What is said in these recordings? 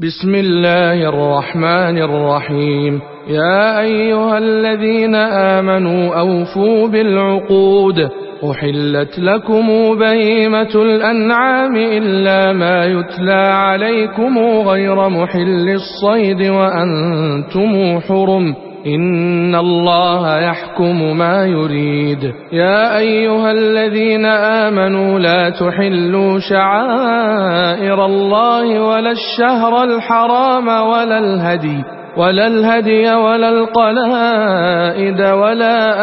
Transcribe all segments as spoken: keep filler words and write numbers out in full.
بسم الله الرحمن الرحيم. يا أيها الذين آمنوا أوفوا بالعقود. أحلت لكم بهيمة الأنعام إلا ما يتلى عليكم غير محل الصيد وأنتم حرم، إن الله يحكم ما يريد. يا أيها الذين آمنوا لا تحلوا شعائر الله ولا الشهر الحرام ولا الهدي ولا الهدي ولا القلائد ولا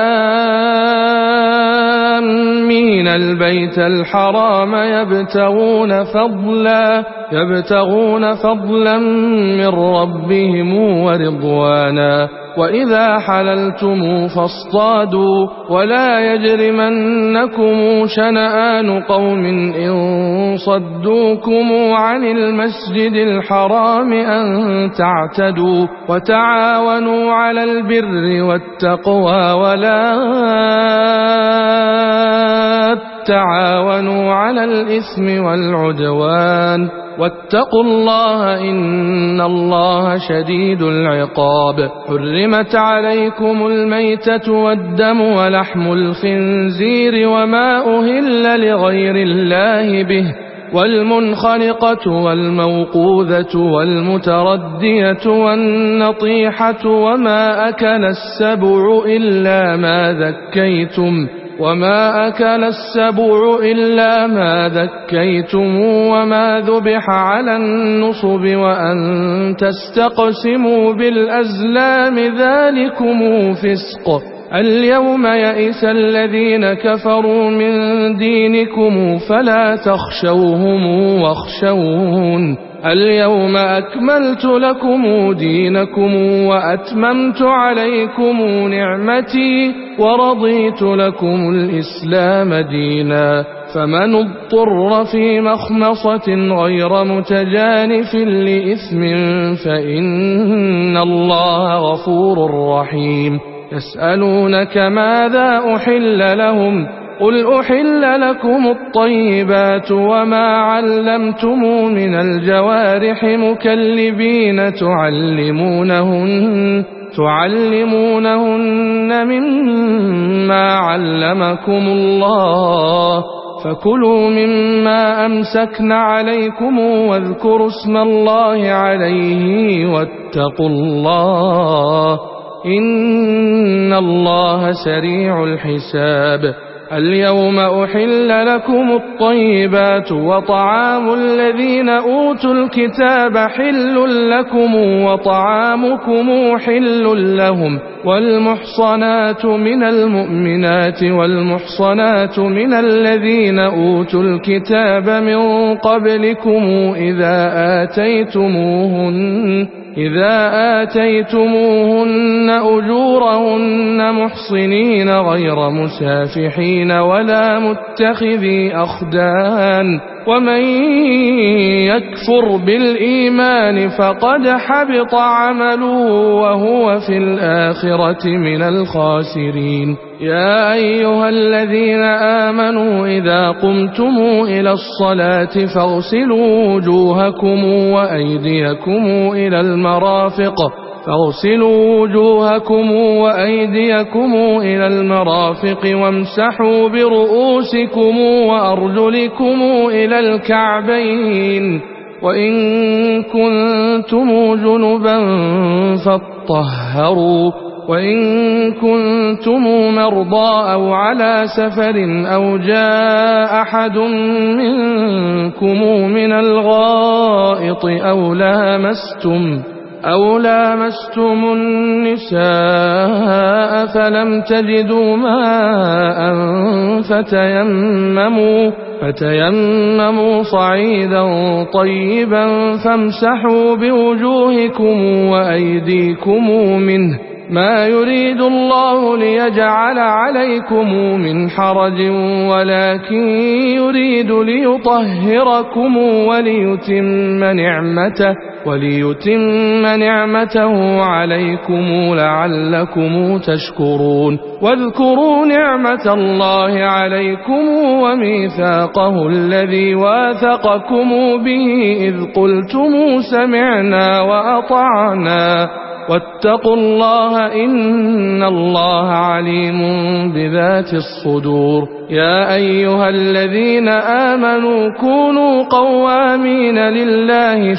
آمين البيت الحرام يبتغون فضلا يبتغون فضلا من ربهم ورضوانا. وإذا حللتم فاصطادوا ولا يجرمنكم شنآن قوم إن صدوكم عن المسجد الحرام أن تعتدوا، وتعاونوا على البر والتقوى ولا تعاونوا على الإثم والعدوان، واتقوا الله إن الله شديد العقاب. حرمت عليكم الميتة والدم ولحم الخنزير وما أهل لغير الله به، والمنخنقة والموقوذة والمتردية والنطيحة وما أكل السبع إلا ما ذكيتم وما أكل السبع إلا ما ذكيتم وما ذبح على النصب وأن تستقسموا بالأزلام ذلكم فسق. اليوم يئس الذين كفروا من دينكم فلا تخشوهم واخشون. اليوم أكملت لكم دينكم وأتممت عليكم نعمتي ورضيت لكم الإسلام دينا. فمن اضطر في مخمصة غير متجانف لإثم فإن الله غفور رحيم. يسألونك ماذا أحل لهم قل أحل لكم الطيبات وما علمتم من الجوارح مكلبين تعلمونهن تعلمونهن مما علمكم الله، فكلوا مما أمسكن عليكم واذكروا اسم الله عليه واتقوا الله إن الله سريع الحساب. اليوم أحل لكم الطيبات وطعام الذين أوتوا الكتاب حل لكم وطعامكم حل لهم، والمحصنات من المؤمنات والمحصنات من الذين أوتوا الكتاب من قبلكم إذا آتيتموهن إذا آتيتموهن أجورهن محصنين غير مسافحين ولا متخذي أخدان، ومن يكفر بالإيمان فقد حبط عمله وهو في الآخرة من الخاسرين. يا أيها الذين آمنوا إذا قمتم إلى الصلاة فاغسلوا وجوهكم وأيديكم إلى المرافق فاغسلوا وجوهكم وأيديكم إلى المرافق وامسحوا برؤوسكم وأرجلكم إلى الكعبين، وإن كنتم جنبا فاطهروا، وإن كنتم مرضى أو على سفر أو جاء أحد منكم من الغائط أو لامستم أو لامستم النساء فلم تجدوا ماء فتيمموا فتيمموا صعيدا طيبا فامسحوا بوجوهكم وأيديكم منه ما يريد الله ليجعل عليكم من حرج ولكن يريد ليطهركم وليتم نعمته وليتم نعمته عليكم لعلكم تشكرون واذكروا نعمة الله عليكم وميثاقه الذي واثقكم به إذ قلتم سمعنا وأطعنا واتقوا الله إن الله عليم بذات الصدور يا أيها الذين آمنوا كونوا قوامين لله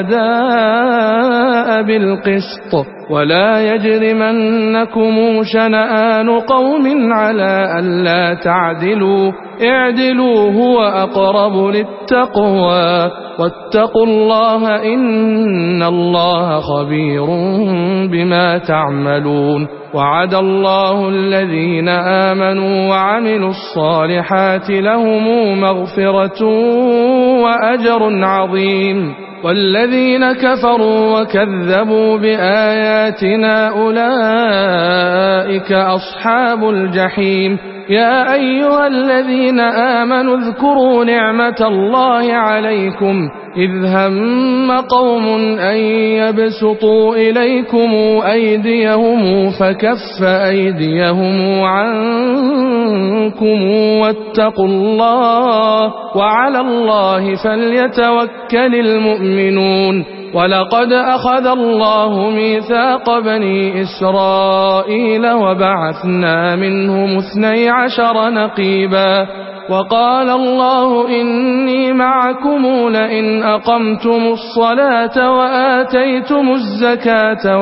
شهداء بالقسط ولا يجرمنكم شنآن قوم على ألا تعدلوا اعدلوا هو أقرب للتقوى واتقوا الله إن الله خبير بما تعملون وعد الله الذين آمنوا وعملوا الصالحات لهم مغفرة وأجر عظيم والذين كفروا وكذبوا بآياتنا أولئك أصحاب الجحيم يا أيها الذين آمنوا اذكروا نعمة الله عليكم إذ هم قوم أن يبسطوا إليكم أيديهم فكف أيديهم عنكم واتقوا الله وعلى الله فليتوكل المؤمنون ولقد أخذ الله ميثاق بني إسرائيل وبعثنا منهم اثني عشر نقيبا وقال الله إني معكم لئن أقمتم الصلاة وآتيتم الزكاة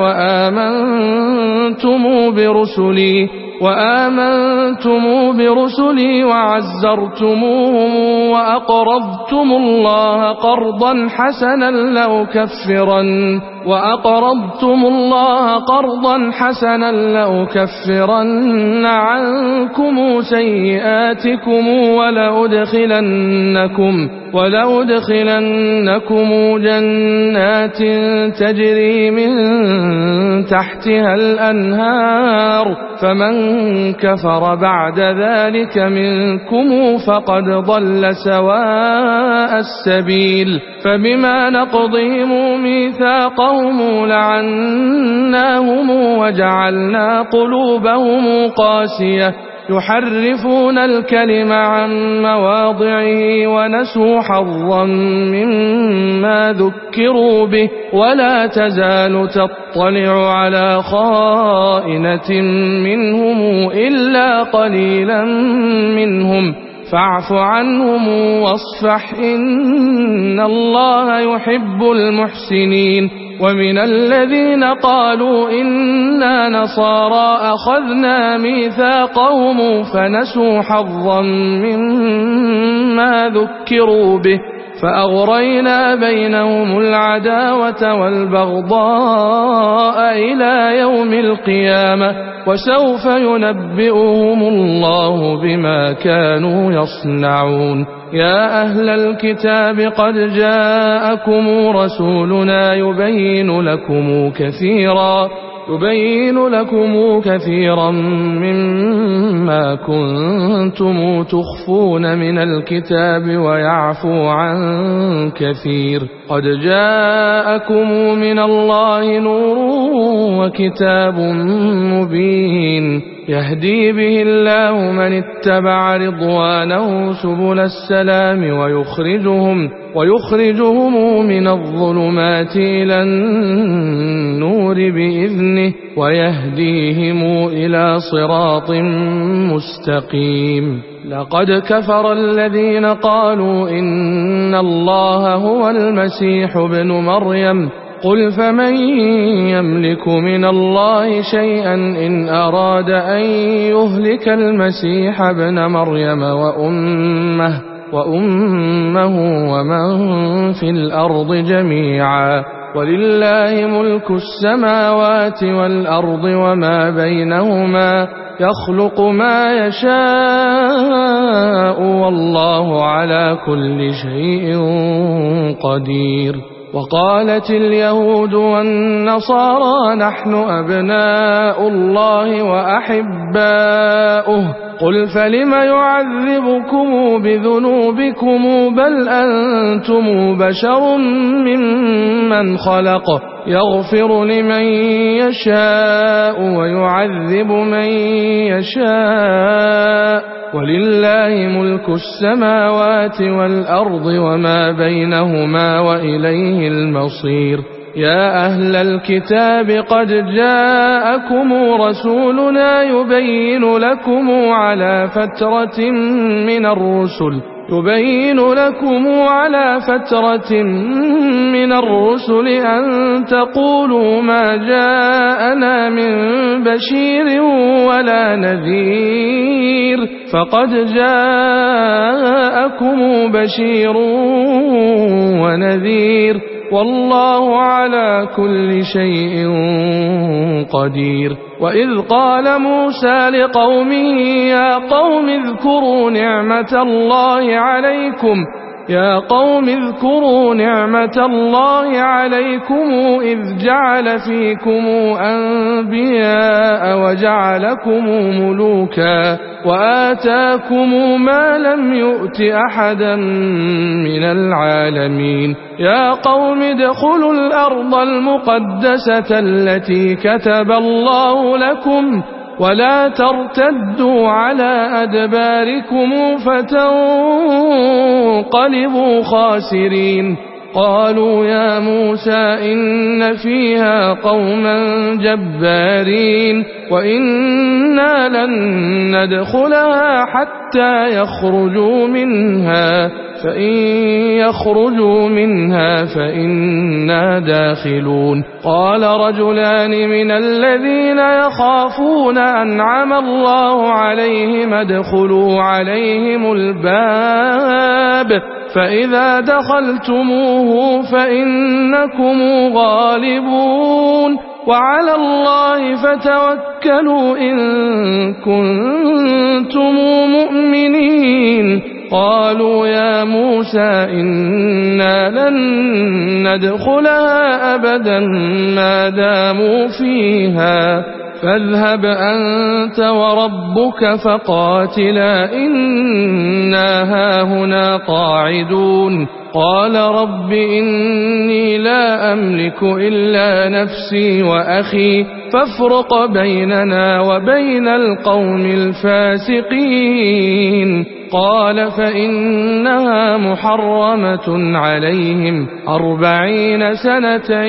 وآمنتم برسلي وآمنتم برسلي وعزرتموهم وأقرضتم الله قرضا حسنا لأكفرن وأقرضتم الله قرضا حسنا لأكفرن عنكم سيئاتكم ولأدخلنكم ولأدخلنكم جنات تجري من تحتها الأنهار فمن كفر بعد ذلك منكم فقد ضل سواء السبيل فبما نقضهم ميثاقهم لعناهم وجعلنا قلوبهم قاسية يحرفون الكلم عن مواضعه ونسوا حظا مما ذكروا به ولا تزال تطلع على خائنة منهم إلا قليلا منهم فاعف عنهم واصفح إن الله يحب المحسنين ومن الذين قالوا إنا نصارى أخذنا ميثاقهم فنسوا حظا مما ذكروا به فأغرينا بينهم العداوة والبغضاء إلى يوم القيامة وسوف ينبئهم الله بما كانوا يصنعون يا أهل الكتاب قد جاءكم رسولنا يبين لكم كثيرا يبين لكم كثيرا مما كنتم تخفون من الكتاب ويعفو عن كثير قد جاءكم من الله نور وكتاب مبين يهدي به الله من اتبع رضوانه سبل السلام ويخرجهم ويخرجهم من الظلمات إلى النور بإذنه ويهديهم إلى صراط مستقيم لقد كفر الذين قالوا إن الله هو المسيح ابن مريم قل فمن يملك من الله شيئا إن أراد أن يهلك المسيح ابن مريم وأمه وأمه ومن في الأرض جميعا ولله ملك السماوات والأرض وما بينهما يخلق ما يشاء والله على كل شيء قدير وقالت اليهود والنصارى نحن أبناء الله وأحباؤه قل فلم يعذبكم بذنوبكم بل أنتم بشر ممن خلق يغفر لمن يشاء ويعذب من يشاء ولله ملك السماوات والأرض وما بينهما وإليه المصير يا أهل الكتاب قد جاءكم رسولنا يبين لكم على فترة من الرسل يبين لكم على فترة من الرسل أن تقولوا ما جاءنا من بشير ولا نذير فقد جاءكم بشير ونذير والله على كل شيء قدير وإذ قال موسى لقومه يا قوم اذكروا نعمة الله عليكم يا قوم اذكروا نعمة الله عليكم إذ جعل فيكم أنبياء وجعلكم ملوكا وآتاكم ما لم يؤت أحدا من العالمين يا قوم ادخلوا الأرض المقدسة التي كتب الله لكم ولا ترتدوا على أدباركم فتنقلبوا خاسرين قالوا يا موسى إن فيها قوما جبارين وإنا لن ندخلها حتى يخرجوا منها فإن يخرجوا منها فإنا داخلون قال رجلان من الذين يخافون أنعم الله عليهم ادخلوا عليهم الباب فإذا دخلتموه فإنكم غالبون وعلى الله فتوكلوا إن كنتم مؤمنين قالوا يا موسى إنا لن ندخلها أبدا ما داموا فيها فاذهب أنت وربك فقاتلا إنا هاهنا قاعدون قال رب إني لا أملك إلا نفسي وأخي فافرق بيننا وبين القوم الفاسقين قال فإنها محرمة عليهم أربعين سنة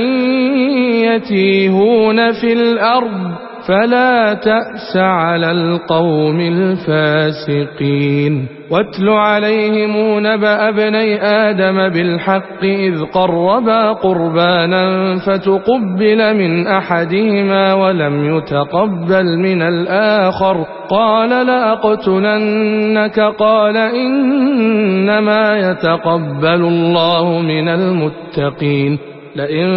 يتيهون في الأرض فلا تأس على القوم الفاسقين واتل عليهم نبأ ابني آدم بالحق إذ قربا قربانا فتقبل من أحدهما ولم يتقبل من الآخر قال لأقتلنك قال إنما يتقبل الله من المتقين لئن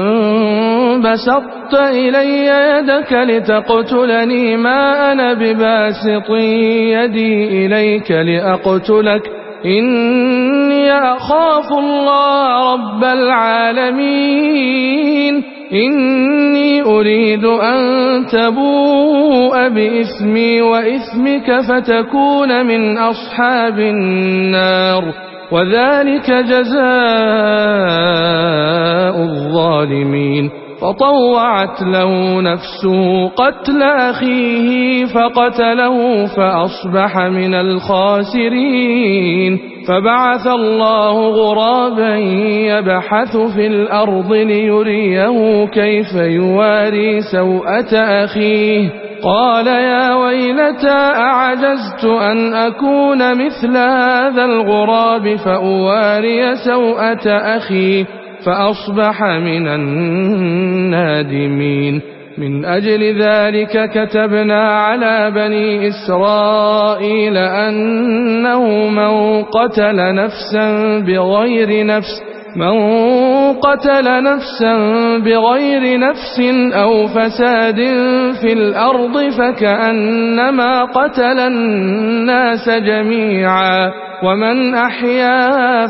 بسطت إلي يدك لتقتلني ما أنا بباسط يدي إليك لأقتلك إني أخاف الله رب العالمين إني أريد أن تبوء بإثمي وإثمك فتكون من أصحاب النار وذلك جزاء الظالمين فطوعت له نفسه قتل أخيه فقتله فأصبح من الخاسرين فبعث الله غرابا يبحث في الأرض ليريه كيف يواري سوءة أخيه قال يا ويلتى أعجزت أن أكون مثل هذا الغراب فأواري سوءة أخي فأصبح من النادمين من أجل ذلك كتبنا على بني إسرائيل أنه من قتل نفسا بغير نفس من قتل نفسا بغير نفس أو فساد في الأرض فكأنما قتل الناس جميعا ومن أحياها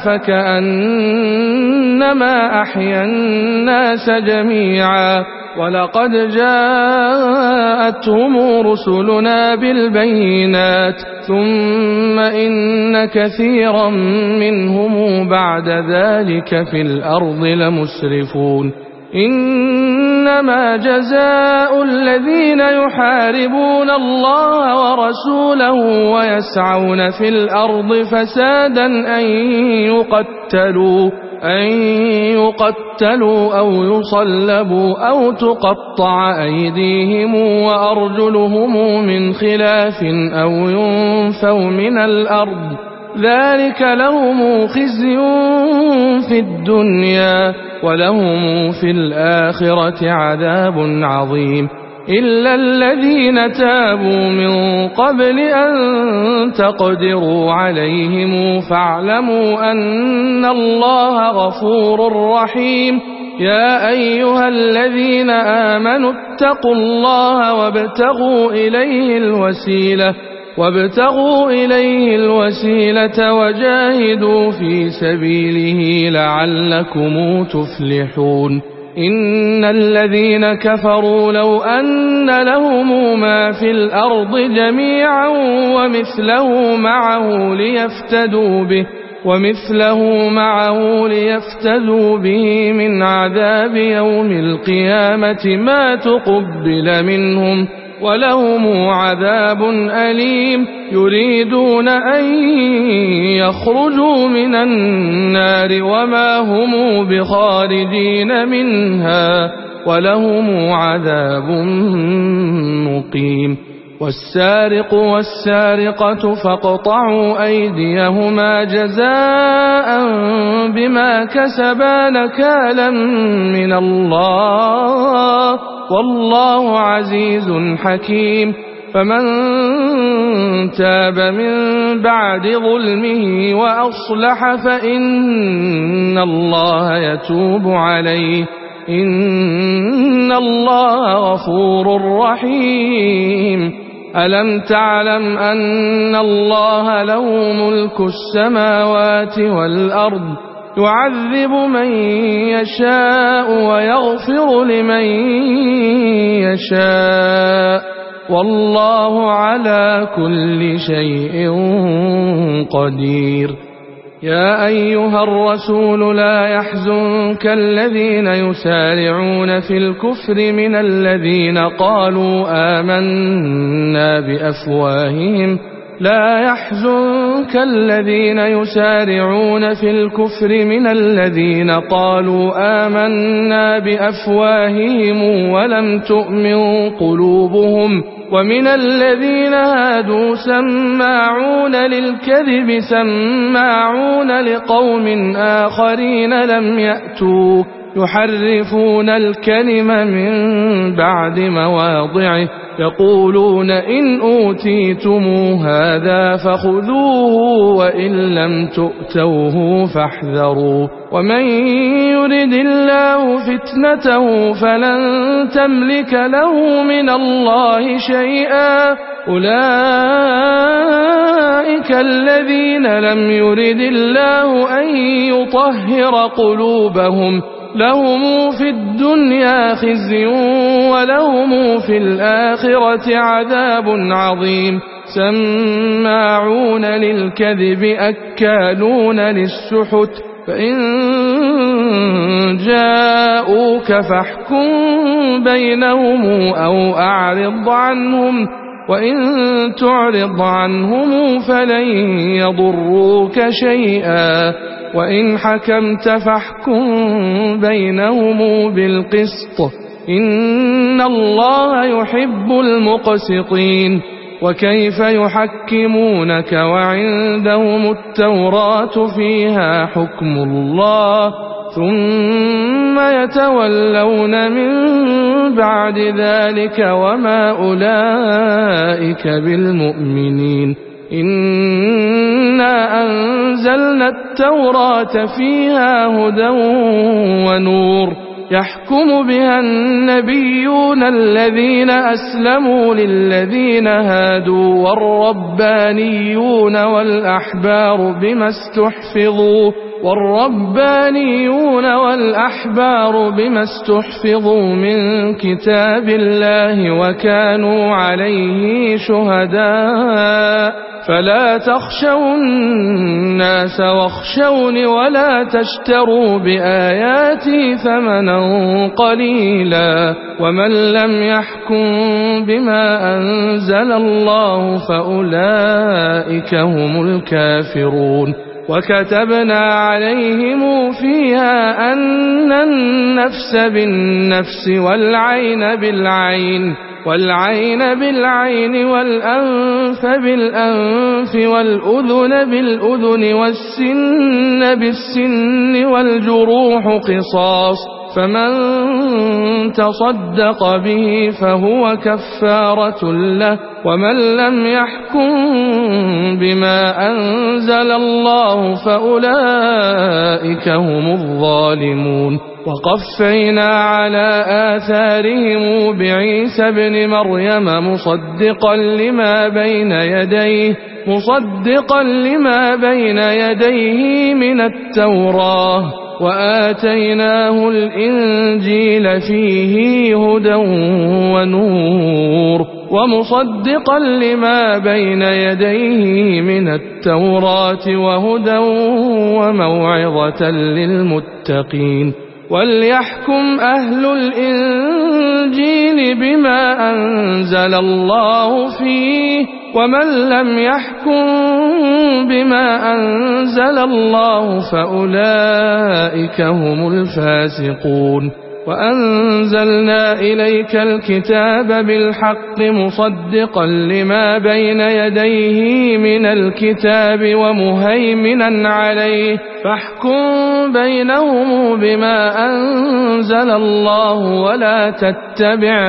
فكأنما أحيا الناس جميعا ولقد جاءتهم رسلنا بالبينات ثم إن كثيرا منهم بعد ذلك في الأرض لمسرفون إنما جزاء الذين يحاربون الله ورسوله ويسعون في الأرض فسادا أن يقتلوا أن يقتلوا أو يصلبوا أو تقطع أيديهم وأرجلهم من خلاف أو ينفوا من الأرض ذلك لهم خزي في الدنيا ولهم في الآخرة عذاب عظيم إلا الذين تابوا من قبل أن تقدروا عليهم فاعلموا أن الله غفور رحيم يا أيها الذين آمنوا اتقوا الله وابتغوا إليه الوسيلة وابتغوا إليه الوسيلة وجاهدوا في سبيله لعلكم تفلحون إن الذين كفروا لو أن لهم ما في الأرض جميعا ومثله معه ليفتدوا به ومثله معه ليفتدوا به من عذاب يوم القيامة ما تقبل منهم ولهم عذاب أليم يريدون أن يخرجوا من النار وما هم بخارجين منها ولهم عذاب مقيم والسارق والسارقة فاقطعوا أيديهما جزاء بما كسبا نكالا من الله والله عزيز حكيم فمن تاب من بعد ظلمه وأصلح فإن الله يتوب عليه إن الله غفور رحيم ألم تعلم أن الله له ملك السماوات والأرض يعذب من يشاء ويغفر لمن يشاء والله على كل شيء قدير يا أيها الرسول لا يحزنك الذين يسارعون في الكفر من الذين قالوا آمنا بأفواههم لا يحزنك الذين يسارعون في الكفر من الذين قالوا آمنا بأفواههم ولم تؤمن قلوبهم ومن الذين هادوا سماعون للكذب سماعون لقوم آخرين لم يأتوك يحرفون الكلم من بعد مواضعه يقولون إن أوتيتم هذا فخذوه وإن لم تؤتوه فاحذروا ومن يرد الله فتنته فلن تملك له من الله شيئا أولئك الذين لم يرد الله أن يطهر قلوبهم لهم في الدنيا خزي ولهم في الآخرة عذاب عظيم سماعون للكذب أكالون للسحت فإن جاءوك فاحكم بينهم أو أعرض عنهم وإن تعرض عنهم فلن يضروك شيئا وإن حكمت فاحكم بينهم بالقسط إن الله يحب المقسطين وكيف يحكمونك وعندهم التوراة فيها حكم الله ثم يتولون من بعد ذلك وما أولئك بالمؤمنين إنا أنزلنا التوراة فيها هدى ونور يحكم بها النبيون الذين أسلموا للذين هادوا والربانيون والأحبار بما استحفظوا والربانيون والأحبار بما استحفظوا من كتاب الله وكانوا عليه شهداء فلا تخشوا الناس واخشوني ولا تشتروا بآياتي ثمنا قليلا ومن لم يحكم بما أنزل الله فأولئك هم الكافرون وكتبنا عليهم فيها أن النفس بالنفس والعين بالعين والعين بالعين والأنف بالأنف والأذن بالأذن والسن بالسن والجروح قصاص فمن تصدق به فهو كفارة له ومن لم يحكم بما أنزل الله فأولئك هم الظالمون وقفينا على آثارهم بعيسى ابن مريم مصدقا لما بين يديه مصدقا لما بين يديه من التوراة وآتيناه الإنجيل فيه هدى ونور ومصدقا لما بين يديه من التوراة وهدى وموعظة للمتقين وليحكم أهل الإنجيل بما أنزل الله فيه ومن لم يحكم بما أنزل الله فأولئك هم الفاسقون وأنزلنا إليك الكتاب بالحق مصدقا لما بين يديه من الكتاب ومهيمنا عليه فاحكم بينهم بما أنزل الله ولا تتبع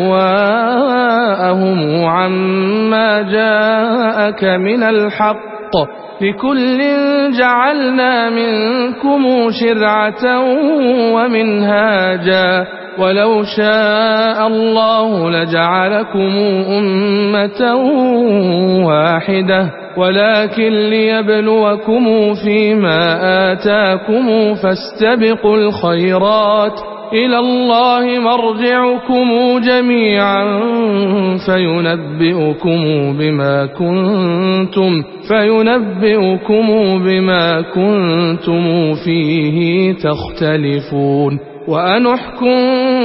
أهواءهم عما جاءك من الحق لكل جعلنا منكم شرعة ومنهاجا ولو شاء الله لجعلكم أمة واحدة ولكن ليبلوكم فيما آتاكم فاستبقوا الخيرات إلى الله مرجعكم جميعا فينبئكم بما كنتم فينبئكم بما كنتم فيه تختلفون وأنحكم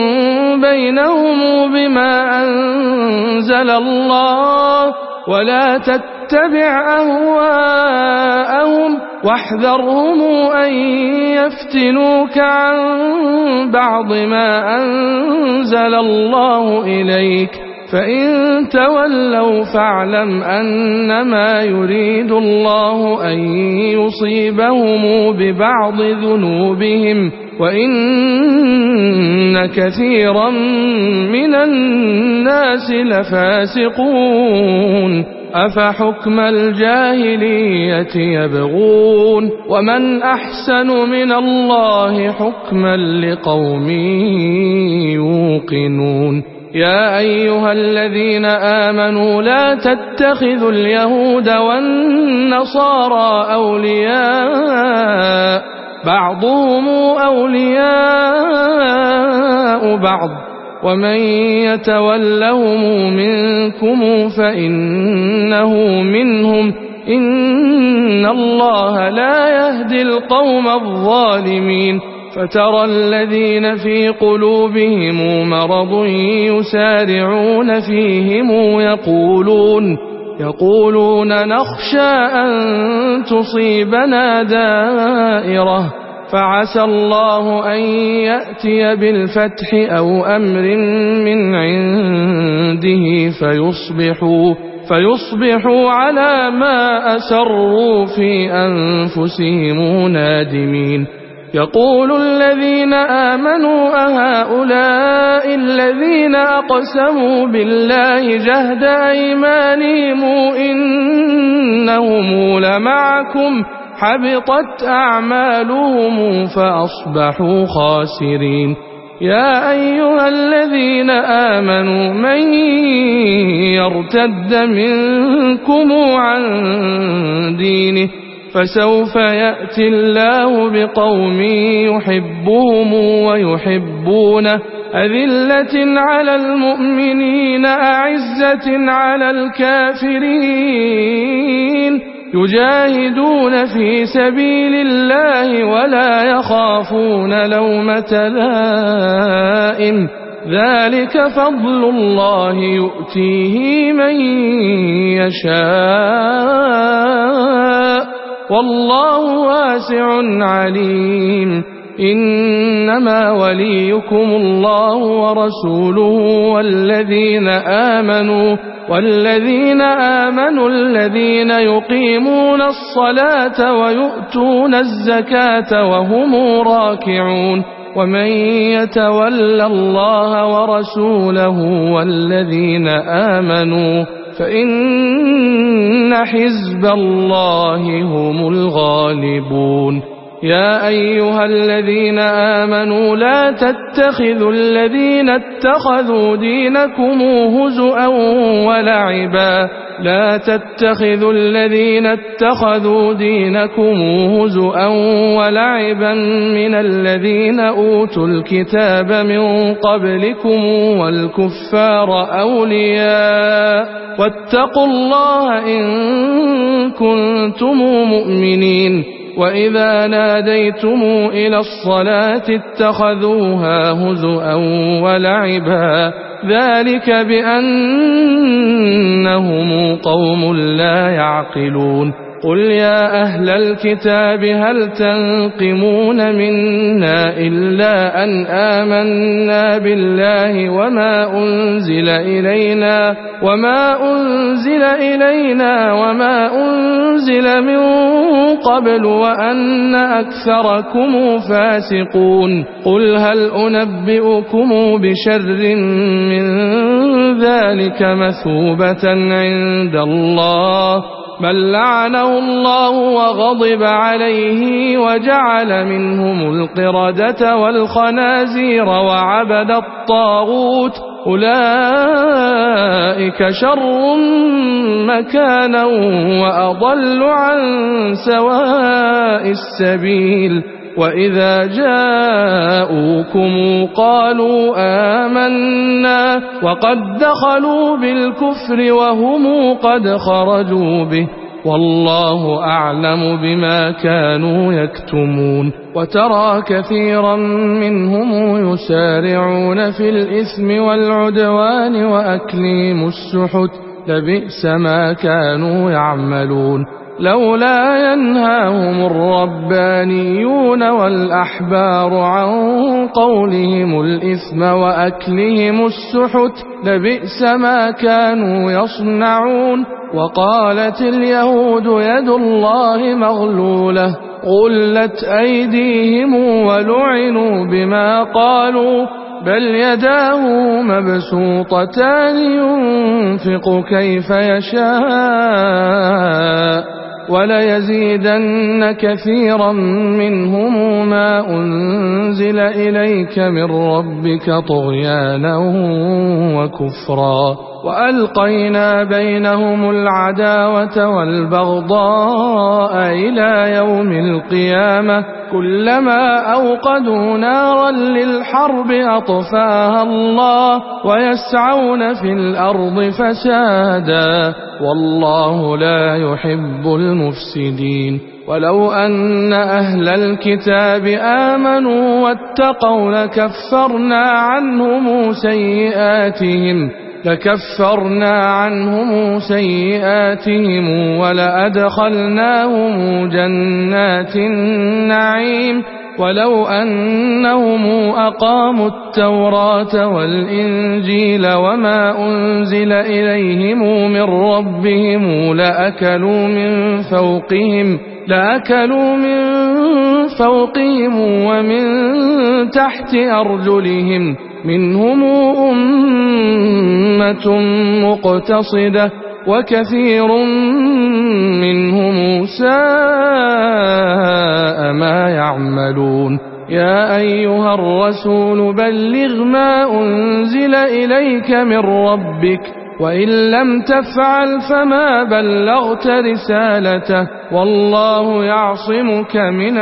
بينهم بما أنزل الله ولا تتبع أهواءهم واحذرهم أن يفتنوك عن بعض ما أنزل الله إليك فإن تولوا فاعلم أنما يريد الله أن يصيبهم ببعض ذنوبهم وإن كثيرا من الناس لفاسقون أفحكم الجاهلية يبغون ومن أحسن من الله حكما لقوم يوقنون يا أيها الذين آمنوا لا تتخذوا اليهود والنصارى أولياء بعضهم أولياء بعض ومن يتولهم منكم فإنه منهم إن الله لا يهدي القوم الظالمين فترى الذين في قلوبهم مرض يسارعون فيهم يقولون يقولون نخشى أن تصيبنا دائرة فعسى الله أن يأتي بالفتح أو أمر من عنده فيصبحوا فيصبحوا على ما أسروا في أنفسهم نادمين يقول الذين آمنوا أهؤلاء الذين أقسموا بالله جهد أيمانهم إنهم لمعكم حبطت أعمالهم فأصبحوا خاسرين يا أيها الذين آمنوا من يرتد منكم عن دينه فسوف يأتي الله بقوم يحبهم ويحبونه أذلة على المؤمنين أعزة على الكافرين يجاهدون في سبيل الله ولا يخافون لومة لائم ذلك فضل الله يؤتيه من يشاء والله واسع عليم إنما وليكم الله ورسوله والذين آمنوا والذين آمنوا الذين يقيمون الصلاة ويؤتون الزكاة وهم راكعون ومن يتول الله ورسوله والذين آمنوا فإن حزب الله هم الغالبون يا أيها الذين آمنوا لا تتخذوا الذين اتخذوا دينكم هزؤا ولعبا لا تتخذوا الذين اتخذوا دينكم هزؤا ولعبا من الذين أوتوا الكتاب من قبلكم والكفار أولياء واتقوا الله إن كنتم مؤمنين وإذا ناديتم إلى الصلاة اتخذوها هزؤا ولعبا ذلك بأنهم قوم لا يعقلون قل يا أهل الكتاب هل تنقمون منا إلا أن آمنا بالله وما أنزل إلينا وما أنزل إلينا وما أنزل من قبل وأن أكثركم فاسقون قل هل أنبئكم بشر من ذلك مثوبة عند الله بل لعنه الله وغضب عليه وجعل منهم القردة والخنازير وعبد الطاغوت أولئك شر مكانا وأضل عن سواء السبيل وإذا جاءوكم قالوا آمنا وقد دخلوا بالكفر وهم قد خرجوا به والله أعلم بما كانوا يكتمون وترى كثيرا منهم يسارعون في الإثم والعدوان وأكلهم السحت لبئس ما كانوا يعملون لولا ينهاهم الربانيون والأحبار عن قولهم الإثم وأكلهم السحت لبئس ما كانوا يصنعون وقالت اليهود يد الله مغلولة غلت أيديهم ولعنوا بما قالوا بل يداه مبسوطتان ينفق كيف يشاء وليزيدن كثيرا منهم ما أنزل إليك من ربك طغيانا وكفرا وألقينا بينهم العداوة والبغضاء إلى يوم القيامة كلما أوقدوا نارا للحرب أطفاها الله ويسعون في الأرض فسادا والله لا يحب المفسدين ولو أن أهل الكتاب آمنوا واتقوا لكفرنا عنهم سيئاتهم لكفرنا عنهم سيئاتهم ولأدخلناهم جنات النعيم ولو أنهم أقاموا التوراة والإنجيل وما أنزل إليهم من ربهم لأكلوا من فوقهم لأكلوا من فوقهم ومن تحت أرجلهم منهم أمة مقتصدة وكثير منهم ساء ما يعملون يا أيها الرسول بلغ ما أنزل إليك من ربك وإن لم تفعل فما بلغت رسالته والله يعصمك من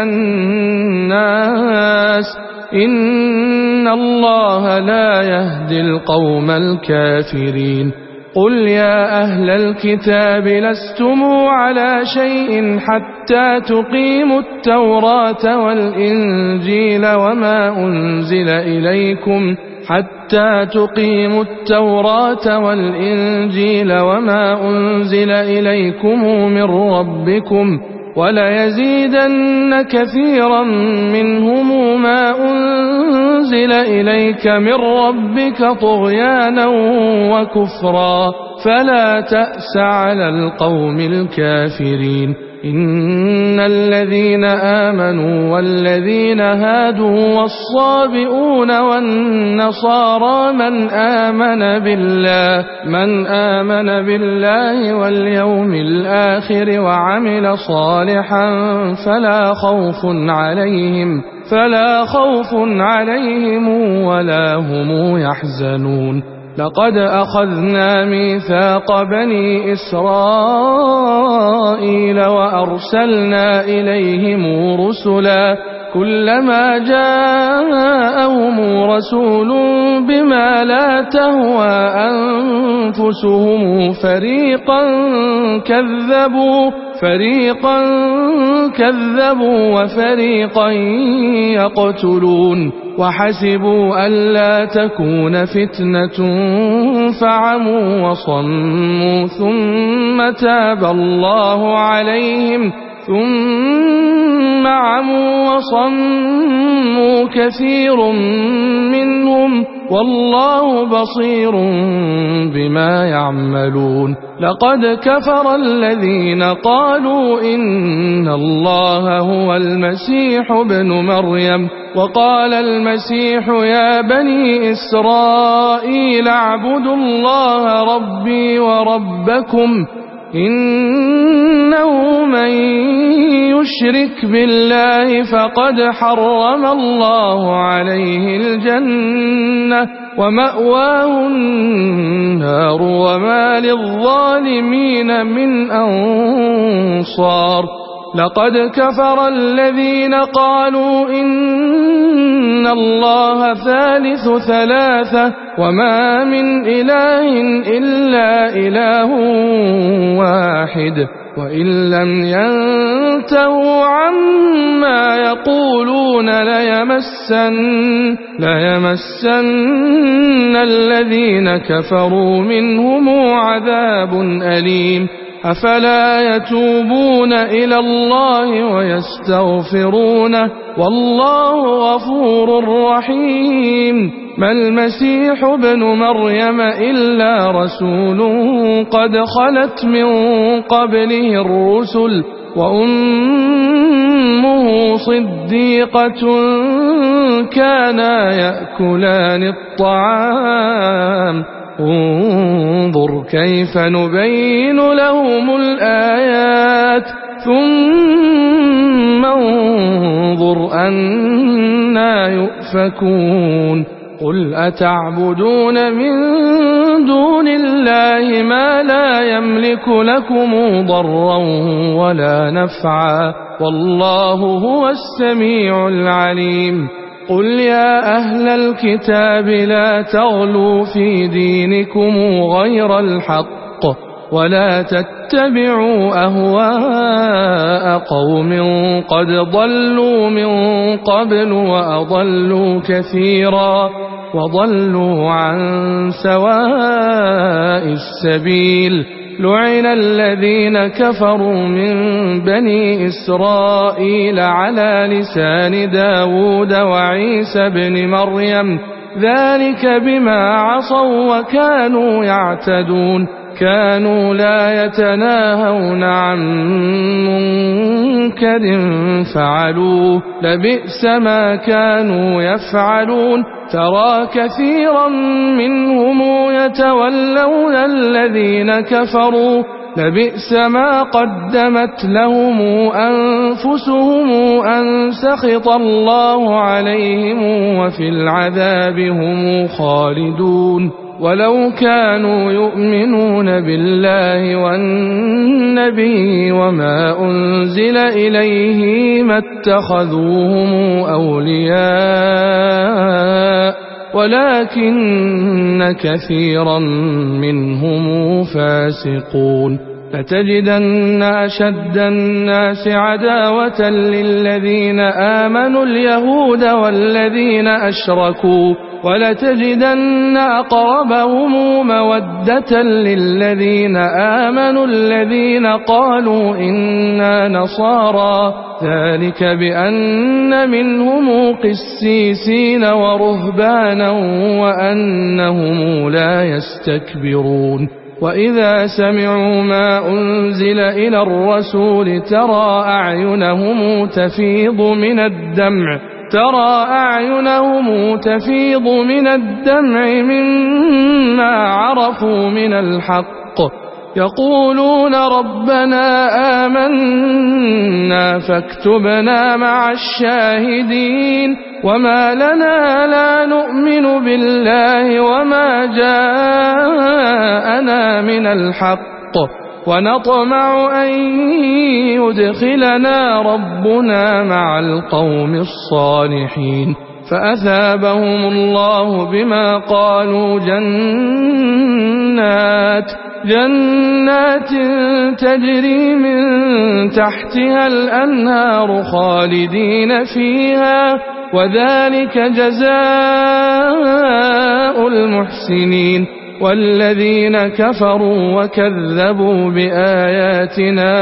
الناس إن الله لا يهدي القوم الكافرين قل يا أهل الكتاب لستم على شيء حتى تقيموا التوراة والإنجيل وما أنزل إليكم حتى تقيموا التوراة والإنجيل وما أنزل إليكم من ربكم وليزيدن كثيرا منهم ما أنزل إليك من ربك طغيانا وكفرا فلا تأس على القوم الكافرين إن الذين آمنوا والذين هادوا والصابئون والنصارى من آمن بالله من آمن بالله واليوم الآخر وعمل صالحا فلا خوف عليهم فلا خوف عليهم ولا هم يحزنون لقد أخذنا ميثاق بني إسرائيل وأرسلنا إليهم رسلا كلما جاءهم رسول بما لا تهوى أنفسهم فريقا كذبوا فريقا كذبوا وفريقا يقتلون وحسبوا ألا تكون فتنة فعموا وصموا ثم تاب الله عليهم ثم عموا وصموا كثير منهم والله بصير بما يعملون لقد كفر الذين قالوا إن الله هو المسيح ابن مريم وقال المسيح يا بني إسرائيل اعبدوا الله ربي وربكم إنه من يشرك بالله فقد حرم الله عليه الجنة ومأواه النار وما للظالمين من أنصار لقد كفر الذين قالوا إن الله ثالث ثلاثة وما من إله إلا إله واحد وإن لم ينتهوا عما يقولون ليمسن, ليمسن الذين كفروا منهم عذاب أليم أفلا يتوبون إلى الله ويستغفرونه والله غفور رحيم ما المسيح ابن مريم إلا رسول قد خلت من قبله الرسل وأمه صديقة كانا يأكلان الطعام انظر كيف نبين لهم الآيات ثم انظر أنا يؤفكون قل أتعبدون من دون الله ما لا يملك لكم ضرا ولا نفعا والله هو السميع العليم قل يا أهل الكتاب لا تغلوا في دينكم غير الحق ولا تتبعوا أهواء قوم قد ضلوا من قبل وأضلوا كثيرا وضلوا عن سواء السبيل لعن الذين كفروا من بني إسرائيل على لسان داود وعيسى بن مريم ذلك بما عصوا وكانوا يعتدون كانوا لا يتناهون عن منكر فعلوه لبئس ما كانوا يفعلون ترى كثيرا منهم يتولون الذين كفروا لبئس ما قدمت لهم أنفسهم أن سخط الله عليهم وفي العذاب هم خالدون ولو كانوا يؤمنون بالله والنبي وما أنزل إليه ما اتخذوهم أولياء ولكن كثيرا منهم فاسقون لتجدن أشد الناس عداوة للذين آمنوا اليهود والذين أشركوا ولتجدن أقربهم مودة للذين آمنوا الذين قالوا إنا نصارى ذلك بأن منهم قسيسين ورهبانا وأنهم لا يستكبرون وإذا سمعوا ما أنزل إلى الرسول ترى أعينهم تفيض من الدمع ترى أعينهم تفيض من الدمع مما عرفوا من الحق يقولون ربنا آمنا فاكتبنا مع الشاهدين وما لنا لا نؤمن بالله وما جاءنا من الحق ونطمع أن يدخلنا ربنا مع القوم الصالحين فأثابهم الله بما قالوا جنات جنات تجري من تحتها الأنهار خالدين فيها وذلك جزاء المحسنين والذين كفروا وكذبوا بآياتنا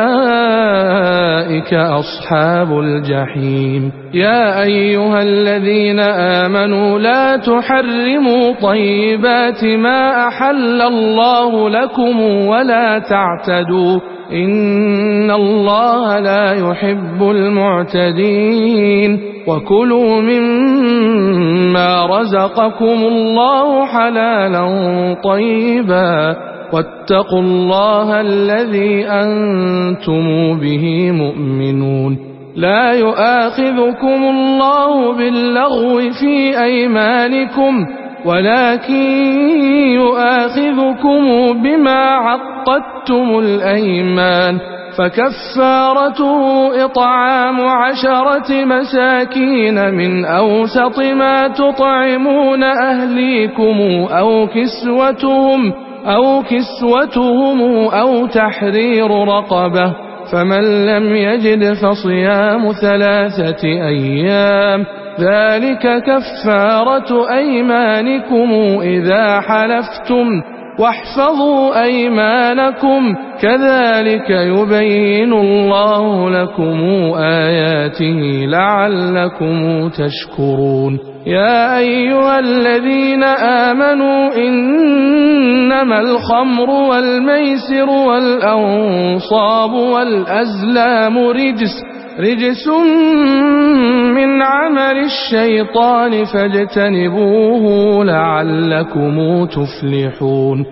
أولئك أصحاب الجحيم يا أيها الذين آمنوا لا تحرموا طيبات ما أحل الله لكم ولا تعتدوا إن الله لا يحب المعتدين وكلوا مما رزقكم الله حلالا طيبا واتقوا الله الذي أنتم به مؤمنون لا يؤاخذكم الله باللغو في أيمانكم ولكن يؤاخذكم بما عقدتم الأيمان فكفارته إطعام عشرة مساكين من أوسط ما تطعمون أهليكم أو كسوتهم أو كسوتهم أو تحرير رقبة فمن لم يجد فصيام ثلاثة أيام ذلك كفارة أيمانكم إذا حلفتم واحفظوا أيمانكم كذلك يبين الله لكم آياته لعلكم تشكرون يا أيها الذين آمنوا إنما الخمر والميسر والأنصاب والأزلام رجس رجس من عمل الشيطان فاجتنبوه لعلكم تفلحون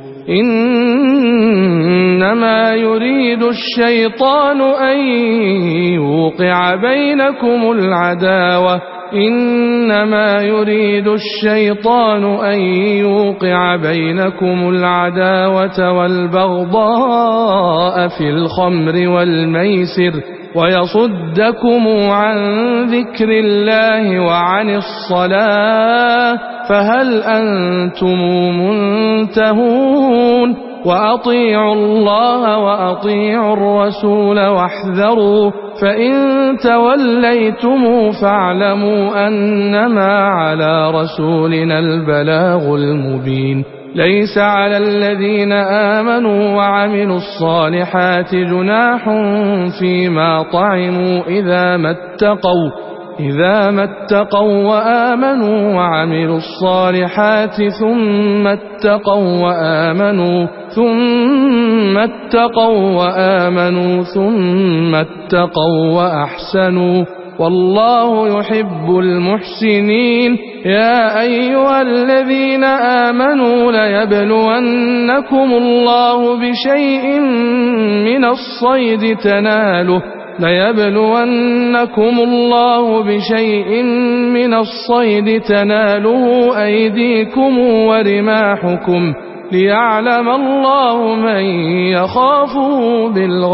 إنما يريد الشيطان أن يوقع بينكم العداوة إنما يريد الشيطان أن يوقع بينكم العداوة والبغضاء في الخمر والميسر ويصدكم عن ذكر الله وعن الصلاة فهل أنتم منتهون وأطيعوا الله وأطيعوا الرسول واحذروا فإن توليتم فاعلموا أنما على رسولنا البلاغ المبين ليس على الذين آمنوا وعملوا الصالحات جناح فيما طعموا إذا ما اتقوا إذا ما اتقوا وآمنوا وعملوا الصالحات ثم اتقوا وآمنوا ثم اتقوا وآمنوا ثم اتقوا وأحسنوا والله يحب المحسنين. يا أيها الذين آمنوا ليبلونكم الله بشيء من الصيد تناله ليبلونكم الله بشيء من الصيد تناله أيديكم ورماحكم ليعلم الله من يخافه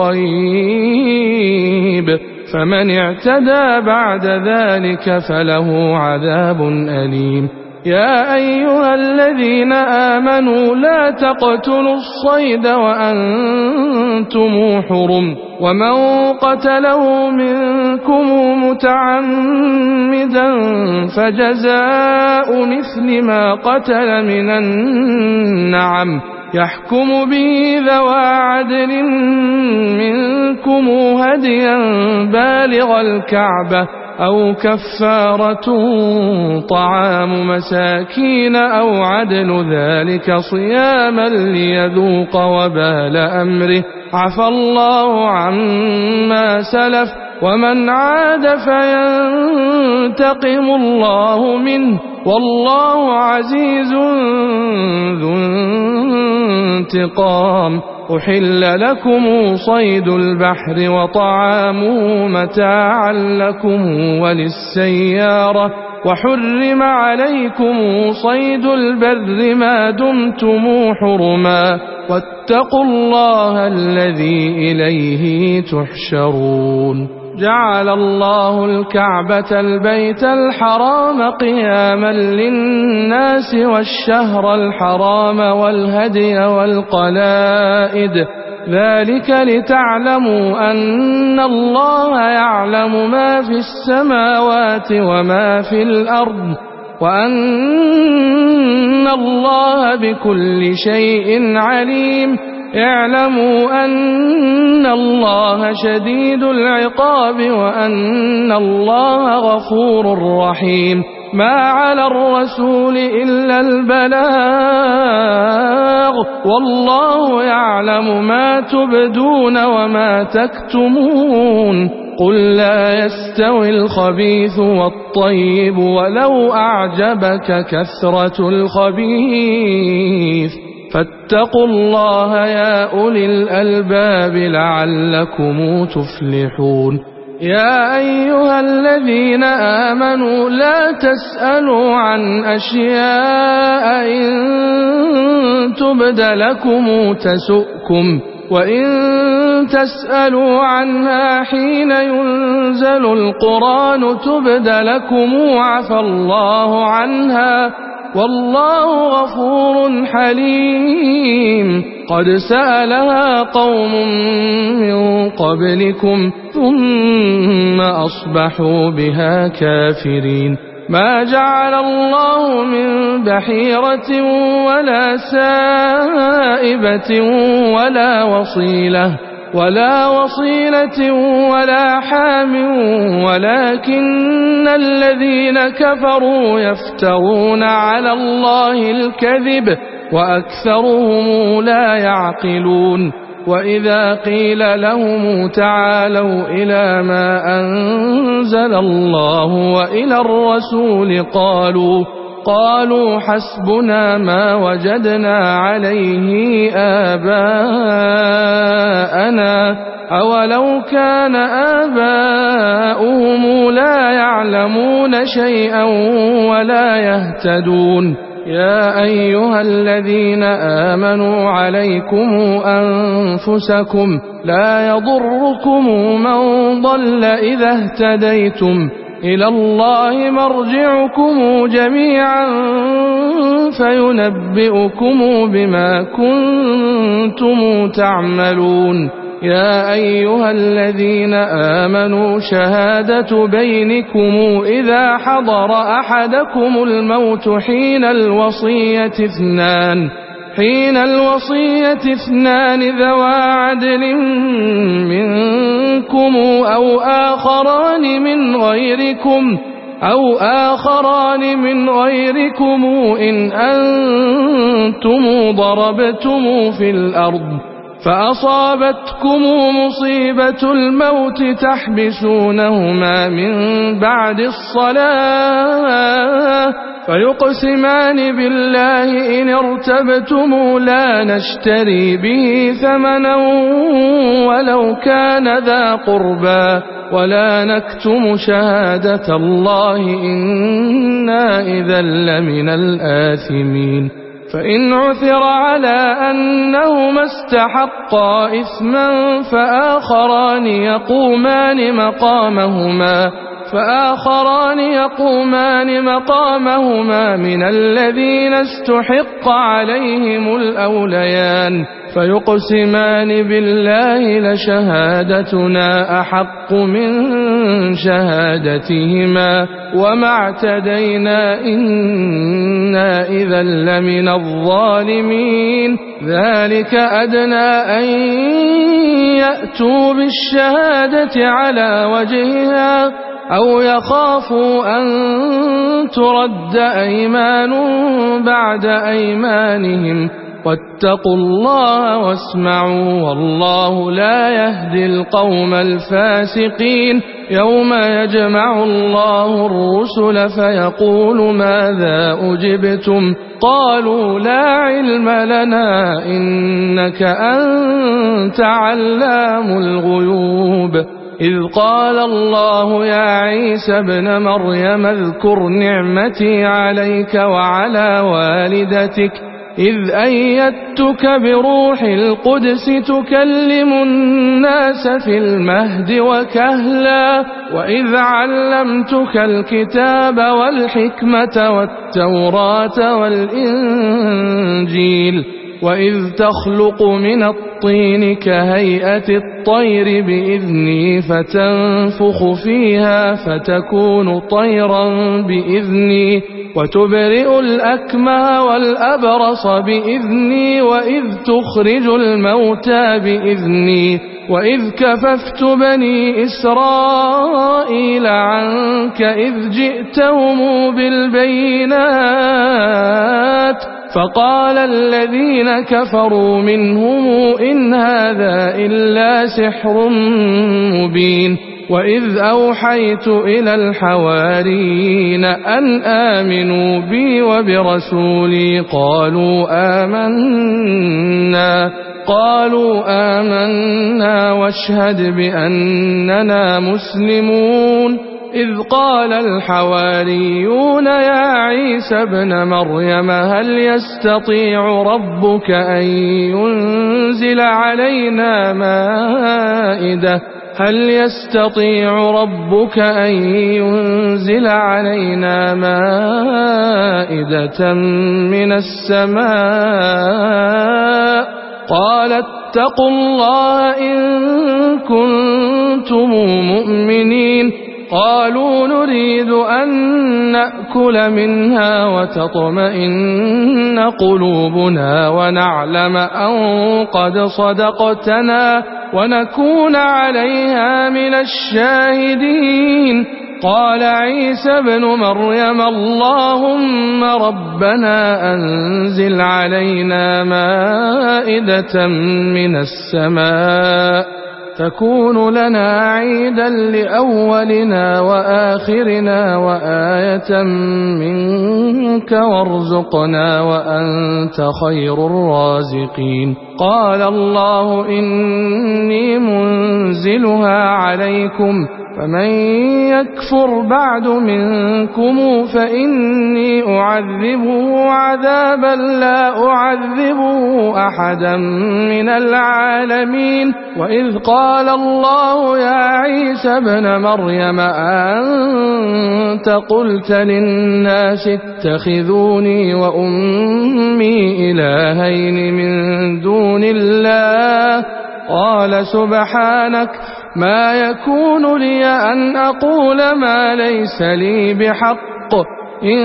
بالغيب، فمن اعتدى بعد ذلك فله عذاب أليم. يا أيها الذين آمنوا لا تقتلوا الصيد وأنتم حرم، ومن قتله منكم متعمدا فجزاء مثل ما قتل من النعم يحكم به ذوى عدل منكم هديا بالغ الكعبة أو كفارة طعام مساكين أو عدل ذلك صياما ليذوق وبال أمره، عفى الله عما سلف، ومن عاد فينتقم الله منه، والله عزيز ذو انتقام. أحل لكم صيد البحر وطعامه متاعا لكم وللسيارة، وحرم عليكم صيد البر ما دمتم حرما، واتقوا الله الذي إليه تحشرون. جعل الله الكعبة البيت الحرام قياما للناس والشهر الحرام والهدي والقلائد، ذلك لتعلموا أن الله يعلم ما في السماوات وما في الأرض، وأن الله بكل شيء عليم. اعلموا أن الله شديد العقاب وأن الله غفور رحيم. ما على الرسول إلا البلاغ، والله يعلم ما تبدون وما تكتمون. قل لا يستوي الخبيث والطيب ولو أعجبك كثرة الخبيث، فاتقوا الله يا أولي الألباب لعلكم تفلحون. يا أيها الذين آمنوا لا تسألوا عن أشياء إن تبد لكم تسؤكم، وإن تسألوا عنها حين ينزل القرآن تبد لكم عفى الله عنها، والله غفور حليم. قد سألها قوم من قبلكم ثم أصبحوا بها كافرين. ما جعل الله من بحيرة ولا سائبة ولا وصيلة ولا وصيلة ولا حام، ولكن الذين كفروا يفترون على الله الكذب وأكثرهم لا يعقلون. وإذا قيل لهم تعالوا إلى ما أنزل الله وإلى الرسول قالوا قالوا حسبنا ما وجدنا عليه آباءنا أولو كان آباؤهم لا يعلمون شيئا ولا يهتدون. يا أيها الذين آمنوا عليكم أنفسكم لا يضركم من ضل إذا اهتديتم، إلى الله مرجعكم جميعا فينبئكم بما كنتم تعملون. يا أيها الذين آمنوا شهادة بينكم إذا حضر أحدكم الموت حين الوصية اثنان حين الوصية اثنان ذوى عدل منكم أو آخران من غيركم أو آخران من غيركم إن أنتم ضربتم في الأرض فأصابتكم مصيبة الموت تحبسونهما من بعد الصلاة فيقسمان بالله إن ارتبتم لا نشتري به ثمنا ولو كان ذا قربى ولا نكتم شهادة الله إنا إذا لمن الآثمين فإن عثر على أنهما استحقا إثما فآخران يقومان مقامهما فآخران يقومان مقامهما من الذين استحق عليهم الأوليان فيقسمان بالله لشهادتنا أحق من شهادتهما وما اعتدينا إنا إذا لمن الظالمين ذلك أدنى أن يأتوا بالشهادة على وجهها أو يخافوا أن ترد أيمان بعد أيمانهم واتقوا الله واسمعوا والله لا يهدي القوم الفاسقين يوم يجمع الله الرسل فيقول ماذا أجبتم قالوا لا علم لنا إنك أنت علام الغيوب إذ قال الله يا عيسى ابن مريم اذكر نعمتي عليك وعلى والدتك إذ أيدتك بروح القدس تكلم الناس في المهد وكهلا وإذ علمتك الكتاب والحكمة والتوراة والإنجيل وإذ تخلق من الطين كهيئة الطير بإذني فتنفخ فيها فتكون طيرا بإذني وتبرئ الأكمه والأبرص بإذني وإذ تخرج الموتى بإذني وإذ كففت بني إسرائيل عنك إذ جئتهم بالبينات فقال الذين كفروا منهم إن هذا إلا سحر مبين وإذ أوحيت إلى الحواريين أن آمنوا بي وبرسولي قالوا آمنا قالوا آمنا واشهد بأننا مسلمون إذ قال الحواريون يا عيسى ابن مريم هل يستطيع ربك أن ينزل علينا مائدة هل يستطيع ربك أن ينزل علينا مائدة من السماء قال اتقوا الله إن كنتم مؤمنين قالوا نريد أن نأكل منها وتطمئن قلوبنا ونعلم أن قد صدقتنا ونكون عليها من الشاهدين قال عيسى ابن مريم اللهم ربنا أنزل علينا مائدة من السماء تكون لنا عيدا لأولنا وآخرنا وآية منك وارزقنا وأنت خير الرازقين قال الله إني منزلها عليكم فمن يكفر بعد منكم فإني أعذبه عذابا لا أعذبه أحدا من العالمين وإذ قال الله يا عيسى ابن مريم أنت قلت للناس اتخذوني وأمي إلهين من دون الله قال سبحانك ما يكون لي أن أقول ما ليس لي بحق إن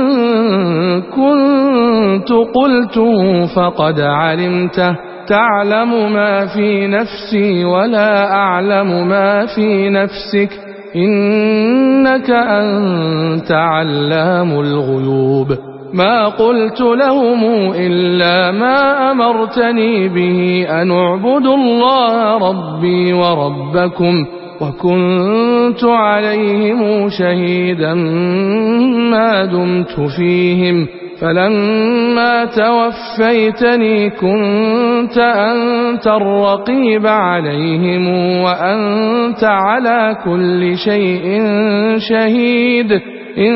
كنت قلته فقد علمته تعلم ما في نفسي ولا أعلم ما في نفسك إنك أنت علام الغيوب ما قلت لهم إلا ما أمرتني به أن اعبدوا الله ربي وربكم وكنت عليهم شهيدا ما دمت فيهم فلما توفيتني كنت أنت الرقيب عليهم وأنت على كل شيء شهيد إن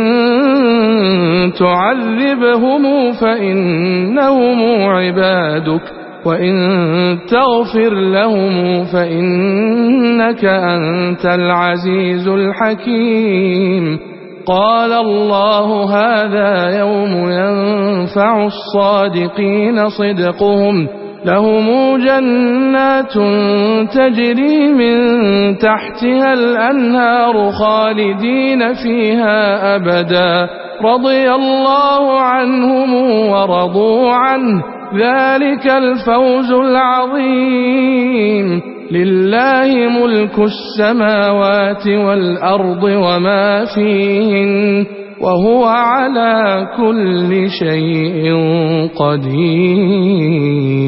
تعذبهم فإنهم عبادك وإن تغفر لهم فإنك أنت العزيز الحكيم. قال الله هذا يوم ينفع الصادقين صدقهم لهم جنات تجري من تحتها الأنهار خالدين فيها أبدا رضي الله عنهم ورضوا عنه ذلك الفوز العظيم. لله ملك السماوات والأرض وما فيهن وهو على كل شيء قدير.